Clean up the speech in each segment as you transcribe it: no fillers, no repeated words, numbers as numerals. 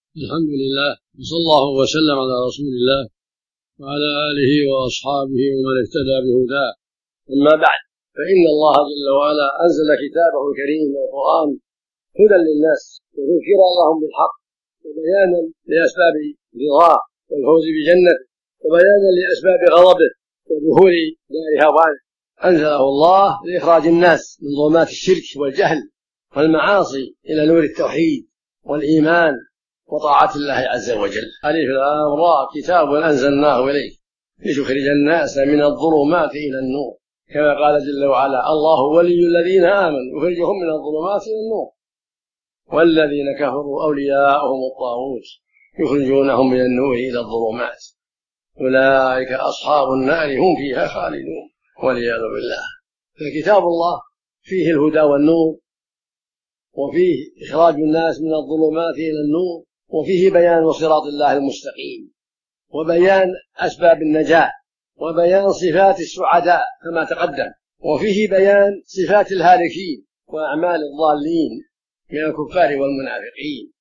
الحمد لله وصلى الله وسلم على رسول الله وعلى آله وأصحابه ومن اهتدى بهداه. أما بعد، فإن الله جل وعلا أنزل كتابه الكريم القرآن هدى للناس وذكرا لهم بالحق وبيانا لأسباب رضاه والفوز بجنته وبيانا لأسباب غضبه ودخول دار هوانه. أنزله الله لإخراج الناس من ظلمات الشرك والجهل والمعاصي إلى نور التوحيد والإيمان وطاعة الله عز وجل. ألف لام را كتاب أنزلناه إليك لتخرج الناس من الظلمات إلى النور، كما قال جل وعلا: الله ولي الذين آمنوا يخرجهم من الظلمات إلى النور والذين كفروا أولياؤهم الطاغوت يخرجونهم من النور إلى الظلمات أولئك أصحاب النار هم فيها خالدون والعياذ بالله. فكتاب الله فيه الهدى والنور، وفيه إخراج الناس من الظلمات إلى النور، وفيه بيان صراط الله المستقيم وبيان أسباب النجاة وبيان صفات السعداء كما تقدم، وفيه بيان صفات الهالكين وأعمال الضالين من الكفار والمنافقين.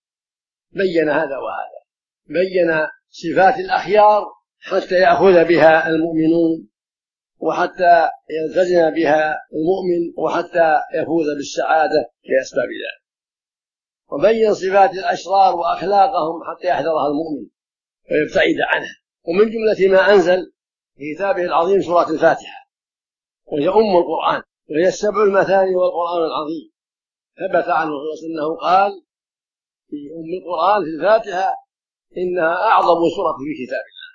بين هذا وهذا، بين صفات الأخيار حتى يأخذ بها المؤمنون وحتى يلتزم بها المؤمن وحتى يفوز بالسعادة بأسباب ذلك، وبين صفات الأشرار وأخلاقهم حتى يحذرها المؤمن ويبتعد عنها. ومن جملة ما أنزل في كتابه العظيم سورة الفاتحة، وهي أم القرآن وهي السبع المثاني والقرآن العظيم. ثبت عنه أنه قال في أم القرآن في الفاتحة: إنها أعظم سورة في كتاب الله.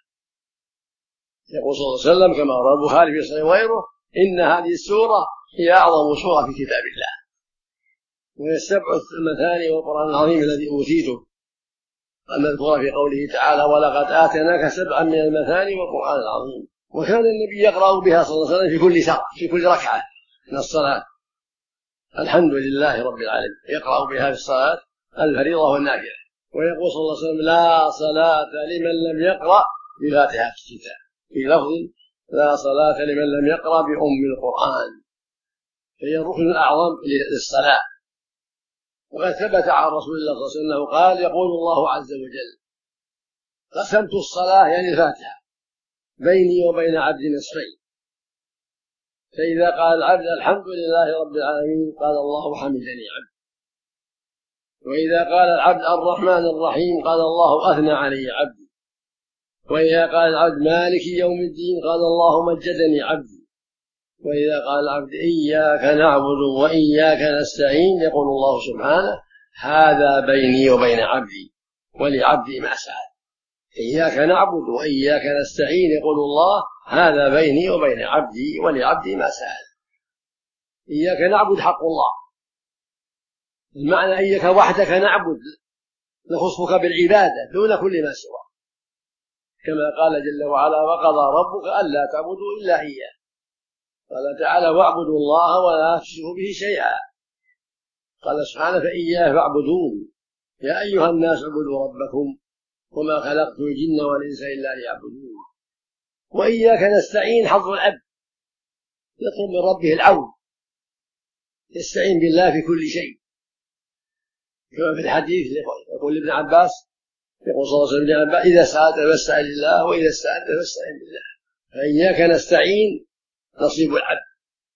يقول صلى الله عليه وسلم كما روى البخاري في صحيح وغيره: إن هذه السورة هي أعظم سورة في كتاب الله، وهي السبع المثاني والقرآن العظيم الذي أوتيته المذكورة في قوله تعالى: ولقد آتيناك سبعا من المثاني والقرآن العظيم. وكان النبي يقرأ بها صلى الله عليه وسلم في كل ركعة من الصلاة. الحمد لله رب العالمين، يقرأ بها في الصلاة الفريضة والنافلة. ويقول صلى الله عليه وسلم: لا صلاة لمن لم يقرأ بفاتحة الكتاب، في لفظ: لا صلاة لمن لم يقرأ بأم القرآن. فهي الركن الأعظم للصلاة. وقد ثبت عن رسول الله صلى الله عليه وسلم أنه قال: يقول الله عز وجل: قسمت الصلاة يعني الفاتحة بيني وبين عبدي نصفين، فإذا قال العبد الحمد لله رب العالمين قال الله حمدني عبدي، وإذا قال العبد الرحمن الرحيم قال الله أثنى علي عبدي، وإذا قال العبد مالك يوم الدين قال الله مجدني عبدي، وإذا قال العبد إياك نعبد وإياك نستعين يقول الله سبحانه: هذا بيني وبين عبدي ولعبدي ما سأل. إياك نعبد وإياك نستعين يقول الله: هذا بيني وبين عبدي ولعبدي ما سأل. إياك نعبد حق الله، المعنى إياك وحدك نعبد، نخصك بالعبادة دون كل ما سواه، كما قال جل وعلا: وقضى ربك ألا تعبدوا إلا إياه. قال تعالى: واعبدوا الله ولا تشركوا به شيئا. قال سبحانه: فإياه فاعبدون يا أيها الناس اعبدوا ربكم وما خلقت الجن والإنس إلا ليعبدون. وإياك نستعين حظ العبد، يطلب من ربه العون، يستعين بالله في كل شيء، كما في الحديث يقول ابن عباس: يقول صلى الله عليه وسلم: إذا سألت فاستعن بالله وإذا استعنت فاستعن بالله. فإياك نستعين نصيب العبد،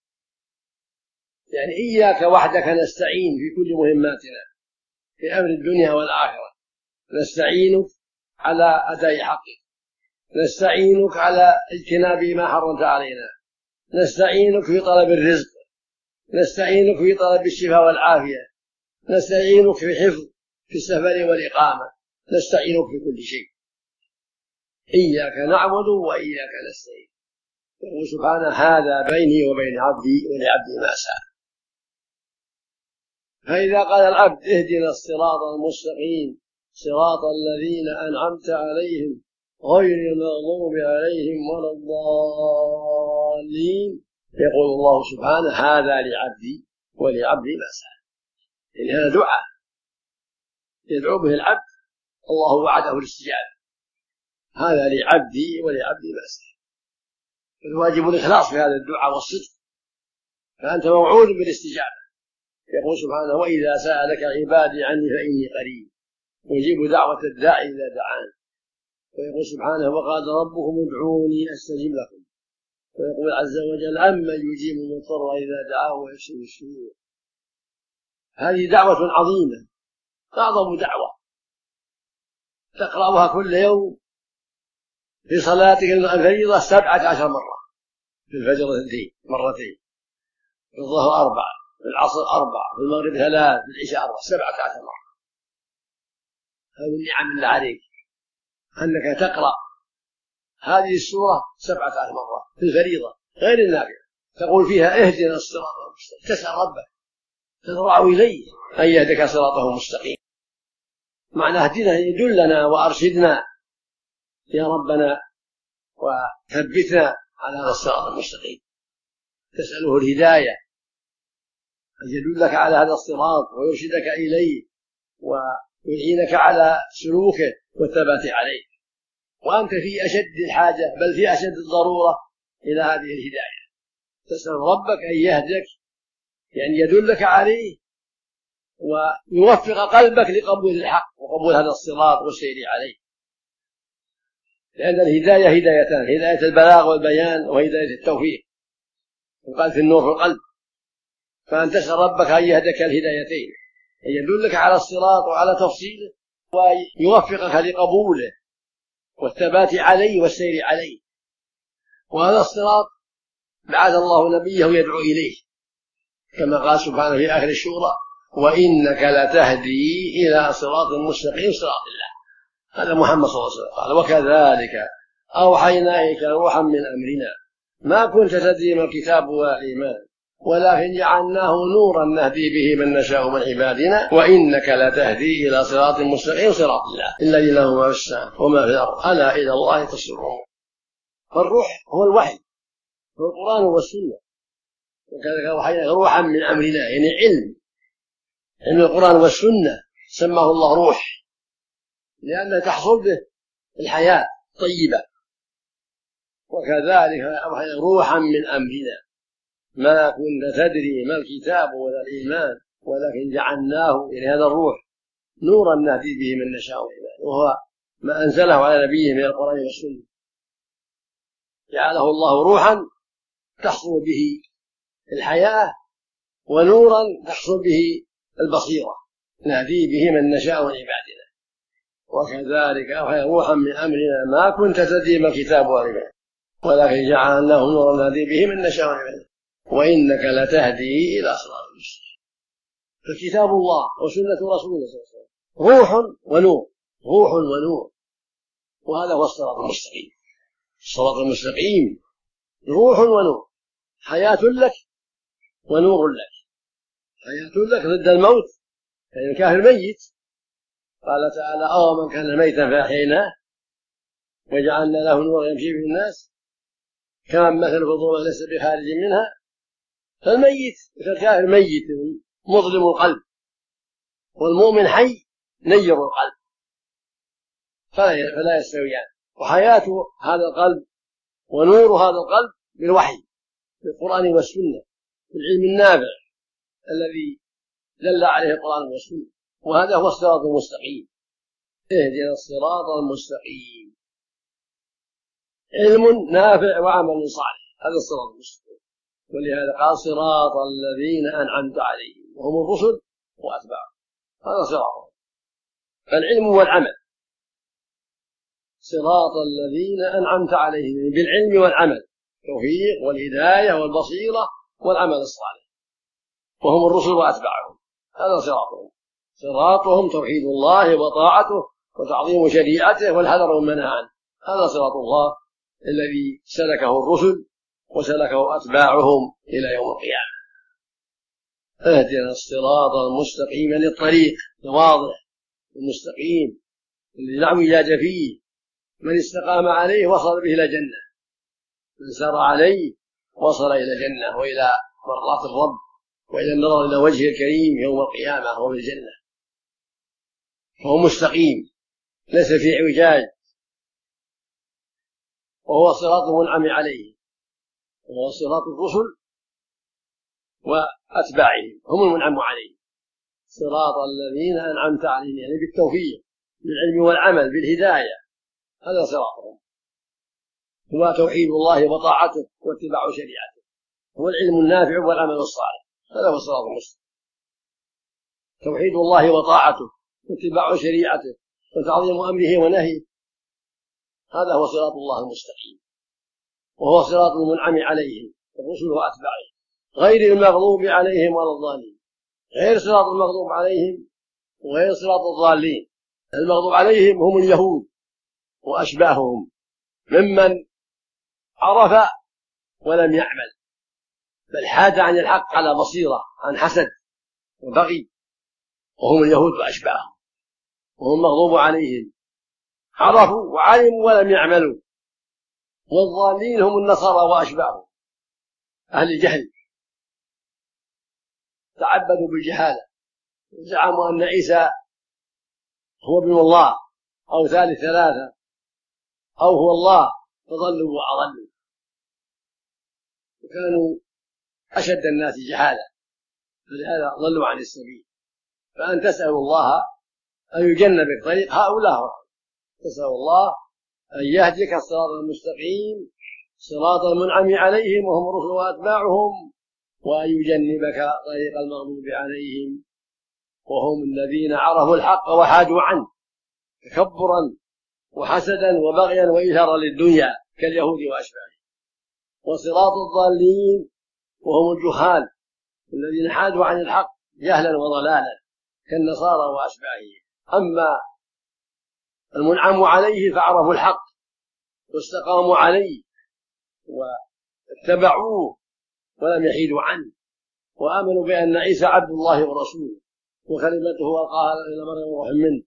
يعني إياك وحدك نستعين في كل مهماتنا في أمر الدنيا والآخرة. نستعينك على أداء حقك، نستعينك على اجتناب ما حرمت علينا، نستعينك في طلب الرزق، نستعينك في طلب الشفاء والعافية، نستعينك في حفظ في السفر والإقامة، نستعينك في كل شيء. إياك نعبد وإياك نستعين. يقول سبحانه: هذا بيني وبين عبدي ولعبدي ما سأل. فإذا قال العبد: اهدنا الصراط المستقيم صراط الذين أنعمت عليهم غير المغضوب عليهم ولا الضالين، يقول الله سبحانه: هذا لعبدي ولعبدي ما سأل. يعني هذا دعاء يدعو به العبد، الله وعده الاستجابة. هذا لعبدي ولعبدي ما سأل. فالواجب الإخلاص في هذا الدعاء والصدق، فأنت موعود بالاستجابة. يقول سبحانه: وإذا سألك عبادي عني فإني قريب ويجيب دعوة الداعي إذا دعان. ويقول سبحانه وقال ربكم ادعوني أستجب لكم. ويقول عز وجل أمن يجيب المضطر إذا دعاه ويكشف السوء. هذه دعوة عظيمة، أعظم دعوة تقرأها كل يوم في صلاتك الفريضة 17 مرة، في الفجر 2 مرتين، في الظهر 4، في العصر 4، في المغرب 3، في العشاء 4، 17 مرة. هذه النعم الله عليك أنك تقرأ هذه السورة 17 مرة في الفريضة غير النافلة، تقول فيها اهدنا الصراط المستقيم، تسأل ربك تضرع إليه أن يهدك صراطه المستقيم. معنى اهدنا يدلنا وأرشدنا يا ربنا وثبتنا على هذا الصراط المستقيم. تسأله الهداية أن يدلك على هذا الصراط ويرشدك إليه ويعينك على سلوكه والثبات عليه، وأنت في أشد الحاجة بل في أشد الضرورة إلى هذه الهداية. تسأل ربك أن يهدك، يعني يدلك عليه ويوفق قلبك لقبول الحق وقبول هذا الصراط والسير عليه. لأن الهداية هدايتان: هداية البلاغ والبيان وهداية التوفيق، وقال في النور في القلب. فأن تسأل ربك أن يهدك الهدايتين، أن يدلك على الصراط وعلى تفصيله ويوفقك لقبوله والثبات عليه والسير عليه. وهذا الصراط بعث الله نبيه يدعو إليه، كما قال سبحانه في آخر الشورى: وإنك لتهدي إلى صراط مستقيم صراط الله. هذا محمد صلى الله عليه وسلم قال: وكذلك أوحينا إليك روحا من أمرنا ما كنت تدري ما الكتاب ولا الإيمان ولكن جعلناه نورا نهدي به من نشاء من عبادنا وإنك لتهدي إلى صراط مستقيم صراط الله الذي له ما في السماء وما في الأرض ألا إلى الله تصير الأمور. فالروح هو الوحي، هو القرآن والسنة. وكذلك أوحينا روحا من أمرنا، يعني علم القرآن والسنة سماه الله روح، لأنه تحصل به الحياة طيبة. وكذلك أوحينا روحا من أمرنا ما كنت تدري ما الكتاب ولا الإيمان ولكن جعلناه، يعني هذا الروح، نورا نهدي به من نشاء عباده، وهو ما أنزله على نبيه من القرآن والسنة. جعله الله روحا تحصل به الحياة ونورا تحصل به البصيرة نهدي به من نشاء من عبادنا. وكذلك أوحينا روحا من أمرنا ما كنت تدري ما الكتاب ولا الإيمان ولكن جعلناه نورا نهدي به من نشاء من عبادنا وإنك لتهدي إلى صراط المستقيم. فكتاب الله وسنة رسوله صلى الله عليه وسلم روح ونور، روح ونور، وهذا هو الصراط المستقيم. الصراط المستقيم روح ونور، حياة لك ونور لك. حياة لك ضد الموت، يعني الكافر ميت. قال تعالى: أو من كان ميتا فأحييناه وجعلنا له نورا يمشي به الناس كمن مثل في الظلمات ليس بخارج منها. فالميت كالكافر ميت مظلم القلب، والمؤمن حي نير القلب، فلا يستويان. وحياة هذا القلب ونور هذا القلب بالوحي، بالقرآن والسنة، بالعلم النافع الذي دل عليه القرآن والسنة. وهذا هو الصراط المستقيم. اهدنا الصراط المستقيم، علم نافع وعمل صالح، هذا الصراط المستقيم. ولهذا قال: صراط الذين أنعمت عليهم وهم الرسل وأتباعهم. هذا صراطهم، العلم والعمل. صراط الذين أنعمت عليهم بالعلم والعمل، التوفيق والهداية والبصيرة والعمل الصالح، وهم الرسل وأتباعهم. هذا صراطهم. صراطهم توحيد الله وطاعته وتعظيم شريعته والحذر من منهى عنه. هذا صراط الله الذي سلكه الرسل وسلكه أتباعهم إلى يوم القيامة. اهدنا الصراط المستقيم، للطريق الواضح المستقيم الذي لا اعوجاج فيه. من استقام عليه وصل به إلى جنة، من سار عليه وصل إلى جنة وإلى مرضاة الرب وإلى النظر إلى وجهه الكريم يوم القيامة وهو الجنة. فهو مستقيم ليس في اعوجاج، وهو صراط المنعم عليه، وهو صراط الرسل وأتباعهم هم المنعم عليه. صراط الذين أنعمت عليهم، يعني بالتوفيق بالعلم والعمل بالهداية، هذا صراطهم، هو توحيد الله وطاعته واتباع شريعته، هو العلم النافع والعمل الصالح، هذا هو الصراط المستقيم، توحيد الله وطاعته واتباع شريعته وتعظيم أمره ونهيه، هذا هو صراط الله المستقيم، وهو صراط المنعم عليهم الرسل وأتباعهم، غير المغضوب عليهم ولا الضالين، غير صراط المغضوب عليهم وغير صراط الضالين. المغضوب عليهم هم اليهود وأشباههم ممن عرف ولم يعمل، بل حاد عن الحق على بصيرة عن حسد وبغي، وهم اليهود وأشباههم، وهم المغضوب عليهم عرفوا وعلموا ولم يعملوا. والضالين هم النصارى وأشباههم، أهل الجهل تعبدوا بالجهالة، زعموا أن عيسى هو ابن الله أو ثالث ثلاثة أو هو الله، فضلوا وأضلوا، وكانوا أشد الناس جهالة، فلهذا ضلوا عن السبيل. فأن تسأل الله أن يجنبك طريق هؤلاء، تسأل الله أن يهديك الصراط المستقيم صراط المنعم عليهم وهم الرسل وأتباعهم، وأن يجنبك طريق المغضوب عليهم وهم الذين عرفوا الحق وحاجوا عنه تكبرا وحسدا وبغيا وإثارا للدنيا كاليهود وأشباههم. وصراط الضالين وهم الجهال الذين حادوا عن الحق جهلا وضلالا كالنصارى وأشباههم. أما المنعم عليه فعرفوا الحق واستقاموا عليه واتبعوه ولم يحيدوا عنه، وآمنوا بأن عيسى عبد الله ورسوله وكلمته ألقاها إلى مريم وروح منه،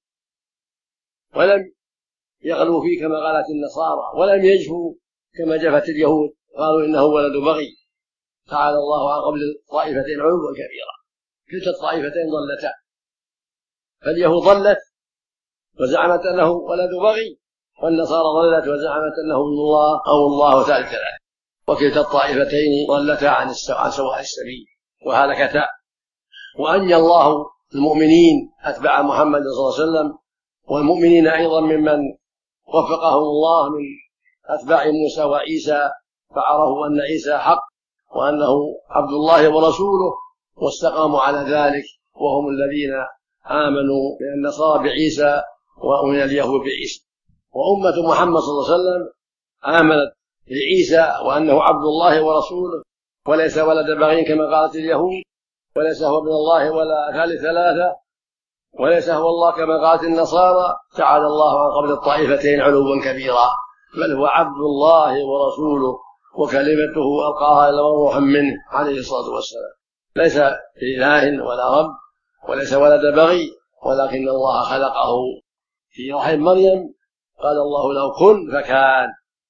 ولم يغلوا فيه كما قالت النصارى، ولم يجفوا كما جفت اليهود قالوا إنه ولد بغي. تعالى الله عن قبل الطائفتين علوا كبيرا، كلتا الطائفتين ضلتا، فاليهود ضلت وزعمت أنه ولد بغي، والنصارى ضلت وزعمت أنه ابن الله أو الله ثالث ثلاثة، وكلتا الطائفتين ضلتا عن سواء السبيل وهلكتا. وأنجى الله المؤمنين أتباع محمد صلى الله عليه وسلم، والمؤمنين أيضا ممن وفقهم الله من أتباع موسى وعيسى، فعرفوا أن عيسى حق وأنه عبد الله ورسوله واستقاموا على ذلك، وهم الذين آمنوا من النصارى بعيسى ومن اليهود بعيسى. وأمة محمد صلى الله عليه وسلم آمنت بعيسى وأنه عبد الله ورسوله وليس ولد بغي كما قالت اليهود، وليس هو ابن الله ولا ثالث ثلاثة، وليس هو الله كما قالت النصارى. تعالى الله عن قبل الطائفتين علوا كبيرا، بل هو عبد الله ورسوله وكلمته ألقاها إلى روح منه عليه الصلاة والسلام، ليس إله ولا رب وليس ولد بغي، ولكن الله خلقه في رحم مريم، قال الله له كن فكان،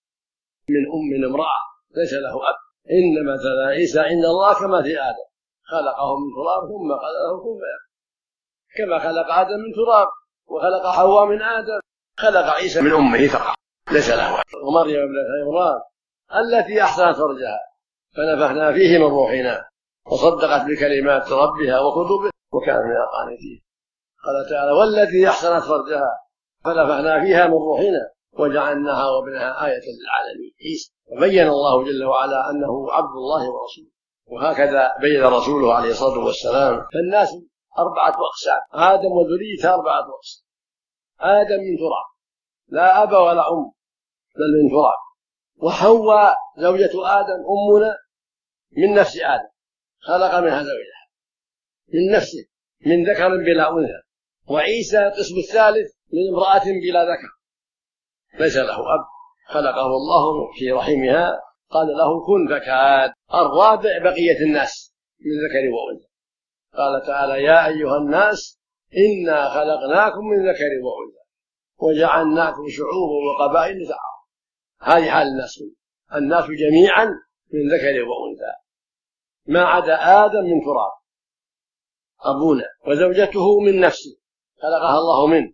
من امرأة ليس له أب. إن مثل عيسى عند الله كمثل آدم، خلقه من تراب ثم قال له كن فيكون، كما خلق آدم من تراب وخلق حواء من آدم، خلق عيسى من أمه فقط ليس له أب. ومريم ابنة عمران التي أحصنت فرجها فنفخنا فيه من روحنا وصدقت بكلمات ربها وكتبه وكان من القانتين. قال تعالى والتي أحصنت فرجها فنفخنا فيها من روحنا وجعلناها وابنها آية للعالمين عيسى. وبين الله جل وعلا أنه عبد الله ورسوله، وهكذا بين رسوله عليه الصلاة والسلام. فالناس 4 أقسام، آدم وذريته 4 أقسام. آدم من تراب لا أب ولا أم بل من تراب، وحواء زوجة آدم أمنا من نفس آدم، خلق منها زوجها من نفسه من ذكر بلا أنثى. وعيسى القسم الثالث من امرأة بلا ذكر ليس له أب، خلقه الله في رحمها قال له كن فكان. الرابع بقية الناس من ذكر وأنثى، قال تعالى يا أيها الناس إنا خلقناكم من ذكر وأنثى وجعلناكم شعوبا وقبائل لتعارفوا. هذه حال الناس جميعا من ذكر وأنثى ما عدا آدم من تراب أبونا، وزوجته من نفسه خلقها الله منه،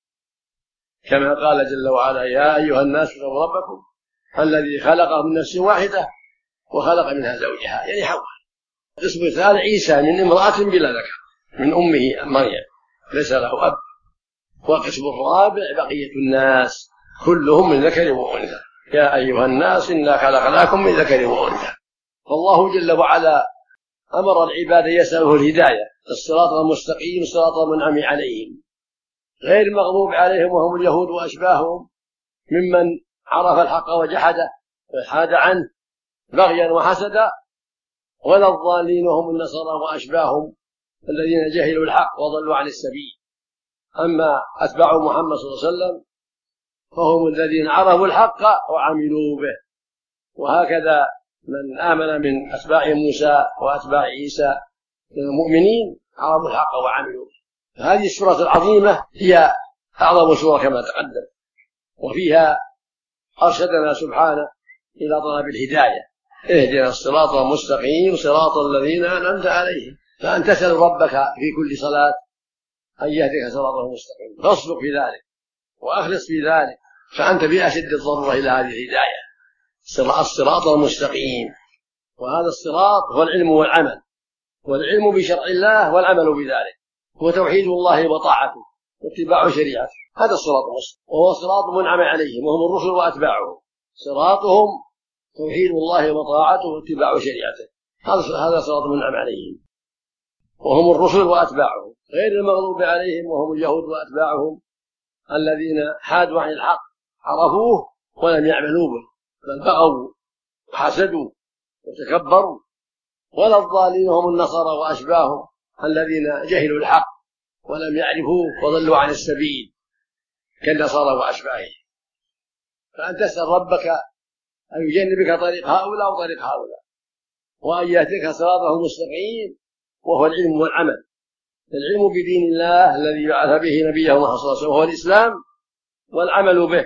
كما قال جل وعلا يا أيها الناس اتقوا ربكم الذي خلق من نفس واحدة وخلق منها زوجها، يعني حواء. القسم الثالث عيسى من امرأة بلا ذكر من أمه مريم ليس له أب، والقسم الرابع بقية الناس كلهم من ذكر وأنثى. يا أيها الناس إنا خلقناكم من ذكر وأنثى. فالله جل وعلا أمر العباد يسأله الهداية، الصراط المستقيم صراط المنعم عليهم غير المغضوب عليهم وهم اليهود وأشباههم ممن عرف الحق وجحده وحاد عنه بغيا وحسدا، ولا الضالين وهم النصارى وأشباههم الذين جهلوا الحق وضلوا عن السبيل. أما أتباع محمد صلى الله عليه وسلم فهم الذين عرفوا الحق وعملوا به. وهكذا من آمن من أتباع موسى وأتباع عيسى من المؤمنين عرفوا الحق وعملوا به. هذه السورة العظيمة هي أعظم سورة كما تقدم، وفيها أرشدنا سبحانه إلى طلب الهداية. اهدنا الصراط المستقيم صراط الذين أنعمت عليهم. فأن تسأل ربك في كل صلاة أن يهديك صراطه المستقيم، فاصدق في ذلك وأخلص في ذلك، فأنت بأشد الضرورة إلى هذه الهداية. الصراط المستقيم، وهذا الصراط هو العلم والعمل، والعلم بشرع الله والعمل بذلك، هو توحيد الله وطاعته واتباع شريعته. هذا الصراط المستقيم، وهو صراط منعم عليهم وهم الرسل وأتباعهم. صراطهم توحيد الله وطاعته واتباع شريعته، هذا صراط منعم عليهم وهم الرسل وأتباعهم غير المغضوب عليهم وهم اليهود وأتباعهم الذين حادوا عن الحق عرفوه ولم يعملوا به، بل بغوا وحسدوا وتكبروا. ولا الضالين هم النصارى وأشباههم الذين جهلوا الحق ولم يعرفوه وضلوا عن السبيل كالنصارى وأشباههم. فأن تسأل ربك أن يجنبك طريق هؤلاء وطريق هؤلاء، وأن يهديك صراطه المستقيم، وهو العلم والعمل. العلم بدين الله الذي بعث به نبيه محمد صلى الله عليه وسلم وهو الإسلام، والعمل به،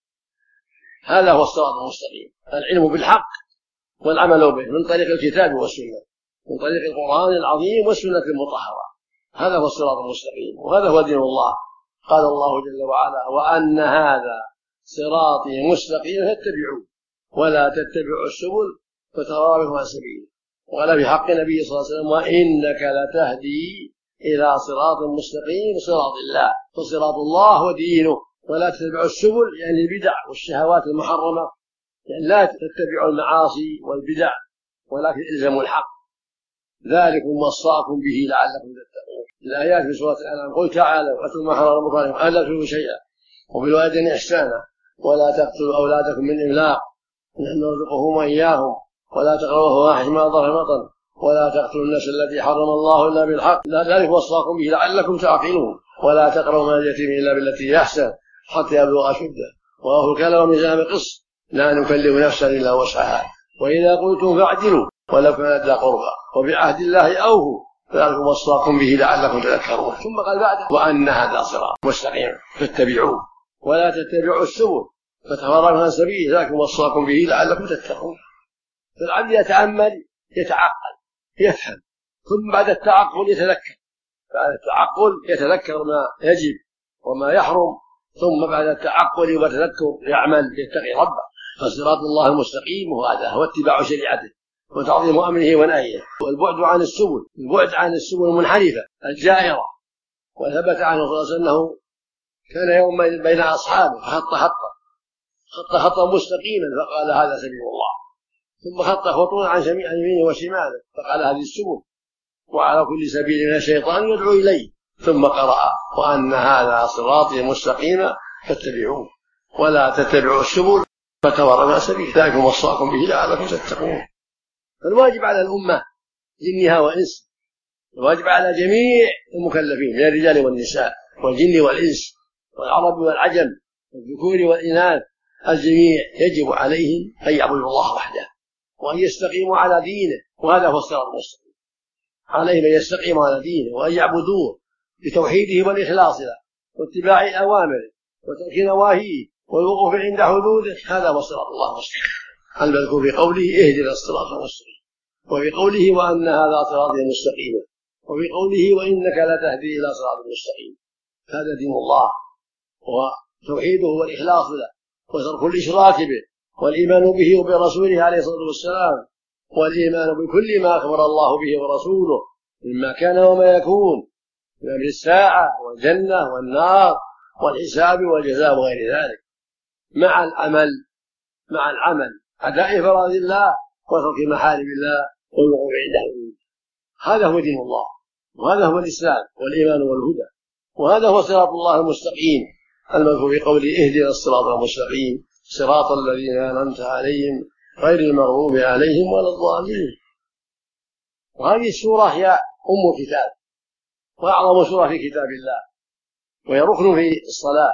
هذا هو الصراط المستقيم. العلم بالحق والعمل به من طريق الكتاب والسنة، من طريق القرآن العظيم والسنة المطهرة. هذا هو الصراط المستقيم، وهذا هو دين الله. قال الله جل وعلا: وأن هذا صراطي مستقيم فاتبعوه ولا تتبعوا السبل فتفرق بكم عن سبيله. وقال في حق النبي صلى الله عليه وسلم: وإنك لتهدي إلى صراط مستقيم صراط الله. فصراط الله ودينه. ولا تتبعوا السبل يعني البدع والشهوات المحرمة، يعني لا تتبعوا المعاصي والبدع ولكن الزموا الحق. ذلكم وصاكم به لعلكم تتقون. الآيات في سورة الأنعام: قل تعالوا أتلوا ما حرم ربكم عليكم ألا تشركوا شيئا وبالوالدين إحسانا ولا تقتلوا أولادكم من إملاق نحن نرزقهم وإياهم ولا تقربوا الفواحش ما ظهر بطن ولا تقتلوا النفس التي حرم الله إلا بالحق ذلك وصاكم به لعلكم تعقلون. ولا تقربوا مال اليتيم إلا بالتي هي أحسن حتى يبلغ أشده وأوفوا الكيل والميزان بالقسط لا نكلف نفسا إلا وسعها وإذا قلتم فاعدلوا ولو كان ذا قربى وبعهد الله أوفوا ذلك وصاكم به لعلكم تذكرون. ثم قال بعده: وأن هذا صراط مستقيم فاتبعوه ولا تتبعوا السبل فتفرق عن سبيله ذلك وصاكم به لعلكم تتقون. فالعبد يتأمل يتعقل يفهم، ثم بعد التعقل يتذكر، بعد التعقل يتذكر ما يجب وما يحرم، ثم بعد التعقل والتذكر يعمل يتقي ربه. فصراط الله المستقيم وهذا هو اتباع شريعته وتعظيم أمره ونهيه والبعد عن السبل، البعد عن السبل المنحرفة الجائرة. وثبت عنه صلى الله عليه وسلم أنه كان يوما بين أصحابه خط مستقيما فقال: هذا سبيل الله. ثم خط خطوط عن يمينه وشماله فقال: هذه السبل وعلى كل سبيل من الشيطان يدعو إليه. ثم قرأ: وأن هذا صراطي مستقيما فاتبعوه ولا تتبعوا السبل فتفرق عن سبيله ذلكم وصاكم به لعلكم تتقون. فالواجب على الأمة جنها وإنس، الواجب على جميع المكلفين من الرجال والنساء والجن والإنس والعرب والعجم والذكور والإناث، الجميع يجب عليهم أن يعبدوا الله وحده وأن يستقيموا على دينه، وهذا هو الصراط المستقيم. عليهم أن يستقيموا على دينه وأن يعبدوه بتوحيده والإخلاص له واتباع أوامره وترك نواهيه والوقوف عند حدوده. هذا هو صراط الله المستقيم المذكور في قوله: اهدنا الصراط المستقيم، وفي قوله: وأن هذا صراطي مستقيما، وفي قوله: وإنك لتهدي إلى صراط مستقيم. هذا دين الله وتوحيده والإخلاص له وترك الإشراك به والإيمان به وبرسوله عليه الصلاة والسلام، والإيمان بكل ما أخبر الله به ورسوله مما كان وما يكون من أمر الساعة والجنة والنار والحساب والجزاء وغير ذلك، مع العمل أداء فرائض الله وترك محارم الله والوقوف عنده. هذا هو دين الله، وهذا هو الإسلام والإيمان والهدى، وهذا هو صراط الله المستقيم المذكور في قوله اهدنا الصراط المستقيم صراط الذين أنعمت عليهم غير المغضوب عليهم ولا الضالين. وهذه السورة هي أم الكتاب وأعظم سورة في كتاب الله، وهي ركن في الصلاة،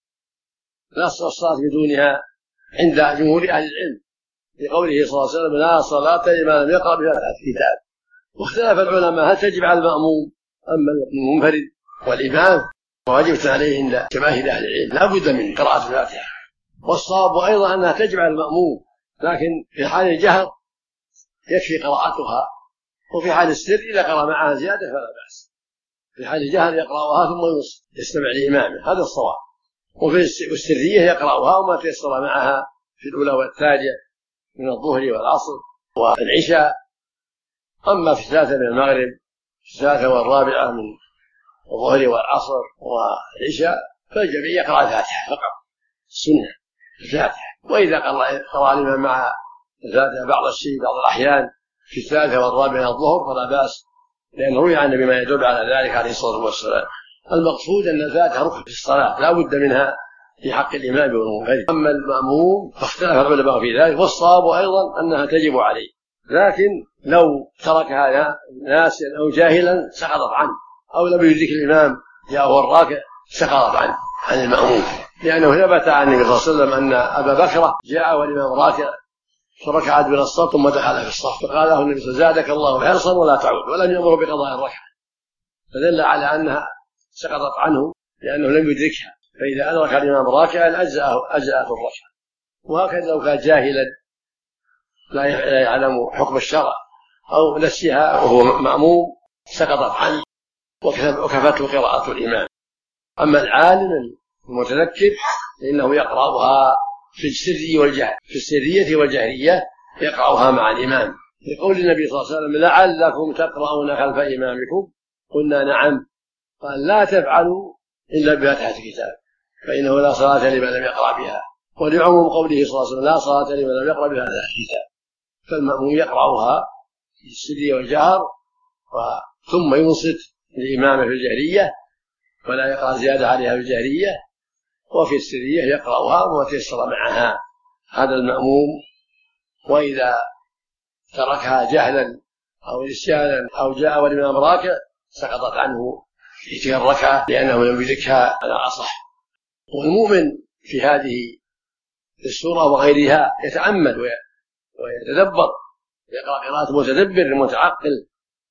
لا الصلاة بدونها عند جمهور أهل العلم، لقوله صلى الله عليه وسلم لا صلاة لمن لم يقرأ بفاتحة الكتاب. واختلف العلماء هل تجب على المأموم أما المنفرد، والإمام واجبت عليه عند جماهير أهل العلم لا بد من قراءة الفاتحة. والصواب أيضا أنها تجب على المأموم، لكن في حال الجهر يكفي قراءتها، وفي حال السر إذا قرأ معها زيادة فلا بأس. في حال الجهر يقرأها ثم يستمع لإمامه، هذا الصواب. وفي السرية يقرأها وما تيسر معها في الأولى والثانية من الظهر والعصر والعشاء. أما في الثالثة من المغرب، في الثالثة والرابعة من الظهر والعصر والعشاء فالجميع يقرأ الفاتحة فقط، السنة الفاتحة. وإذا قرأ الإمام مع الفاتحة بعض الشيء بعض الأحيان في الثالثة والرابعة من الظهر فلا بأس، لأنه روي عن النبي ما يدل على ذلك عليه الصلاة والسلام. المقصود أن الفاتحة ركن في الصلاة لا بد منها في حق الإمام والمنفرد. أما المأموم فاختلف العلماء في ذلك، والصواب أيضا أنها تجب عليه، لكن لو تركها ناسيا أو جاهلا سقطت عنه، أو لم يدرك الإمام جاءه الراكع سقطت عنه عن المأموم، لأنه ثبت عن النبي صلى الله عليه وسلم أن أبا بكر جاء والإمام راكع فركع من الصف ثم دخل في الصف، فقال له النبي زادك الله حرصا ولا تعود، ولم يأمر بقضاء الركعة، فدل على أنها سقطت عنه لأنه لم يدركها. فإذا أدرك الإمام راكعا أجزأته الركعة. وهكذا لو كان جاهلا لا يعلم حكم الشرع أو نسيها وهو مأموم سقطت عنه وكفته قراءة الإمام. أما العالم المتذكر فإنه يقرأها في السرية والجهرية يقرأها مع الإمام، لقول النبي صلى الله عليه وسلم لعلكم تقرؤون خلف إمامكم، قلنا نعم، قال لا تفعلوا إلا بفاتحة الكتاب فإنه لا صلاة لمن لم يقرأ بها، ولعموم قوله صلى الله عليه وسلم لا صلاة لمن لم يقرأ بفاتحة الكتاب. فالمأموم يقرأها في السرية والجهر ثم ينصت للإمامة في الجهرية ولا يقرأ زيادة عليها في الجهرية، وفي السرية يقرأها وما تيسر معها، هذا المأموم. وإذا تركها جهلا أو نسيانا أو جاء والإمام راكع سقطت عنه في تلك الركعة لأنه لم يدركها على أصح. والمؤمن في هذه السورة وغيرها يتأمل ويتدبر، يقرأ قراءة متدبر متعقل.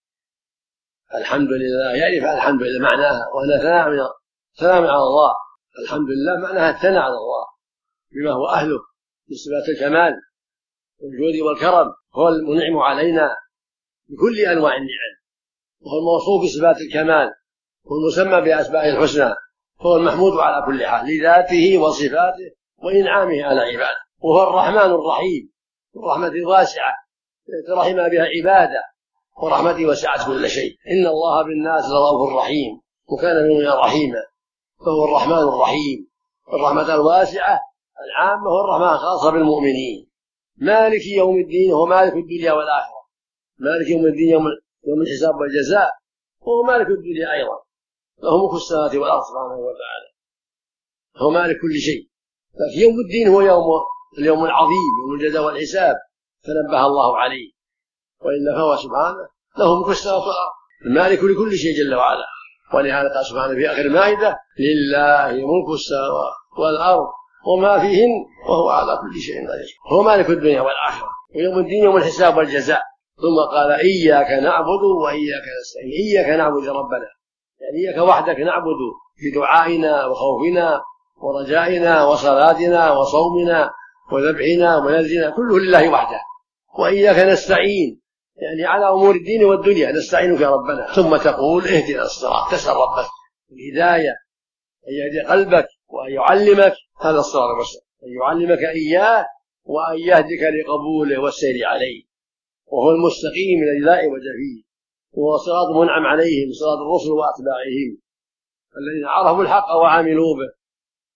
الحمد لله يعرف الحمد لله معناها وأنها ثناء على الله. الحمد لله معناها الثناء على الله بما هو أهله من صفات الكمال والجود والكرم، هو المنعم علينا بكل أنواع النعم، وهو الموصوف بصفات الكمال والمسمى بأسمائه الحسنى، هو المحمود على كل حال لذاته وصفاته وإنعامه على عباده، وهو الرحمن الرحيم والرحمة الواسعة التي رحم بها عباده، ورحمته وسعت كل شيء. إن الله بالناس لرؤوف رحيم وكان بالمؤمنين رحيما، فهو الرحمن الرحيم الرحمة الواسعة العامة والرحمة الخاصة بالمؤمنين. مالك يوم الدين هو مالك الدنيا والآخرة، مالك يوم الدين يوم الحساب والجزاء، وهو مالك الدنيا أيضا، له ملك السماوات والأرض سبحانه وتعالى، هو مالك كل شيء. لكن يوم الدين هو اليوم العظيم، يوم الجزاء والحساب، فنبه الله عليه، وإلا فهو سبحانه له ملك السماوات والأرض المالك لكل شيء جل وعلا. ولهذا قال سبحانه في آخر المائدة لله ملك السماوات والأرض وما فيهن وهو على كل شيء قدير، هو مالك الدنيا والآخرة، ويوم الدين يوم الحساب والجزاء. ثم قال إياك نعبد وإياك نستعين، إياك نعبد ربنا، يعني إياك وحدك نعبد في دعائنا وخوفنا ورجائنا وصلاتنا وصومنا وذبحنا ومنزلنا كله لله وحده. وإياك نستعين يعني على أمور الدين والدنيا نستعينك يا ربنا. ثم تقول اهدنا الصراط، تسأل ربك الهداية أن يهدي قلبك وأن يعلمك هذا الصراط المستقيم، أن يعلمك إياه وأن يهدك لقبوله والسير عليه، وهو المستقيم الذي لا عوج فيه، وهو صراط منعم عليهم صراط الرسل وأتباعهم الذين عرفوا الحق وعملوا به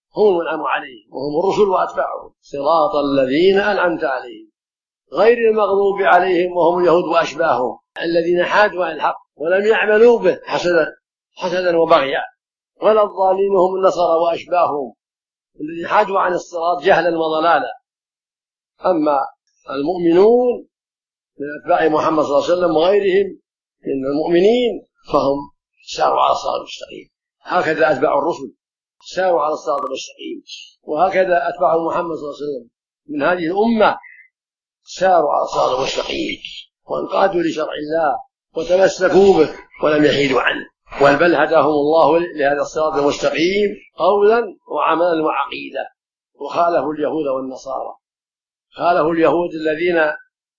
هم المنعم عليهم وهم الرسل وأتباعهم صراط الذين أنعمت عليهم غير المغضوب عليهم وهم اليهود وأشباههم الذين حادوا عن الحق ولم يعملوا به حسدا وبغيا، ولا الضالين هم النصارى وأشباههم الذين حادوا عن الصراط جهلا وضلالا. أما المؤمنون من أتباع محمد صلى الله عليه وسلم وغيرهم من المؤمنين فهم ساروا على الصراط المستقيم، هكذا أتباع الرسل ساروا على الصراط المستقيم، وهكذا أتباع محمد صلى الله عليه وسلم من هذه الأمة ساروا على الصراط المستقيم وانقادوا لشرع الله وتمسكوا به ولم يحيدوا عنه، بل هداهم الله لهذا الصراط المستقيم قولا وعملا وعقيدة. وخالفوا اليهود والنصارى، خالفوا اليهود الذين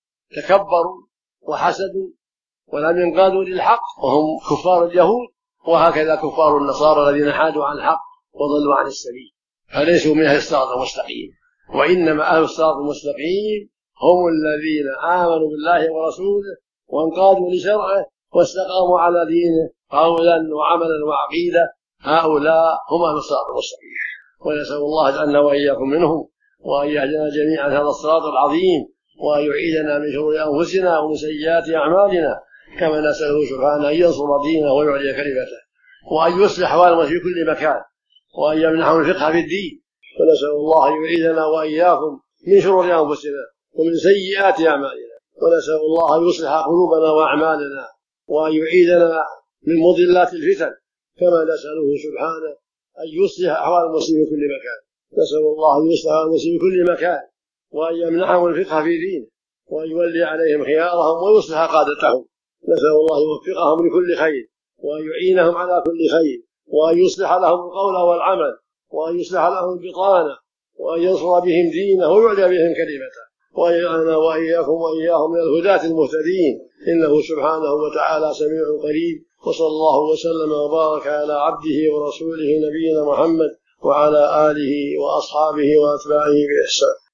تكبروا وحسدوا ولم ينقادوا للحق وهم كفار اليهود، وهكذا كفار النصارى الذين حادوا عن الحق وضلوا عن السبيل فليسوا من أهل الصراط المستقيم. وإنما أهل الصراط المستقيم هم الذين آمنوا بالله ورسوله وانقادوا لشرعه واستقاموا على دينه قولا وعملا وعقيدة، هؤلاء هم أهل الصراط المستقيم. ونسأل الله أن يجعلنا وإياكم منهم، وأن يهدنا جميعا هذا الصراط العظيم، وأن يعيذنا من شرور أنفسنا ومن سيئات أعمالنا، كما نسأله سبحانه أن ينصر دينه ويعلي كلمته، وأن يصلح أحوالنا في كل مكان، وأن يمنحهم الفقه في الدين. ونسأل الله أن يعيذنا وإياكم من شرور أنفسنا ومن سيئات أعمالنا، ونسأل الله أن يصلح قلوبنا وأعمالنا، وأن يعيذنا من مضلات الفتن، كما نسأله سبحانه أن يصلح أحوال المسلمين في كل مكان. نسأل الله أن يصلح أحوال المسلمين في كل مكان، وأن يمنحهم الفقه في دينه، وأن يولي عليهم خيارهم ويصلح قادتهم. نسأل الله يوفقهم لكل خير، وأن يعينهم على كل خير، وأن يصلح لهم القول والعمل، وأن يصلح لهم البطانة، وأن ينصر بهم دينه ويعلي بهم كلمته، وأن يجعلنا وإياكم وإياهم من الهداة المهتدين، إنه سبحانه وتعالى سميع قريب. وصلى الله وسلم وبارك على عبده ورسوله نبينا محمد وعلى آله وأصحابه وأتباعه بإحسان.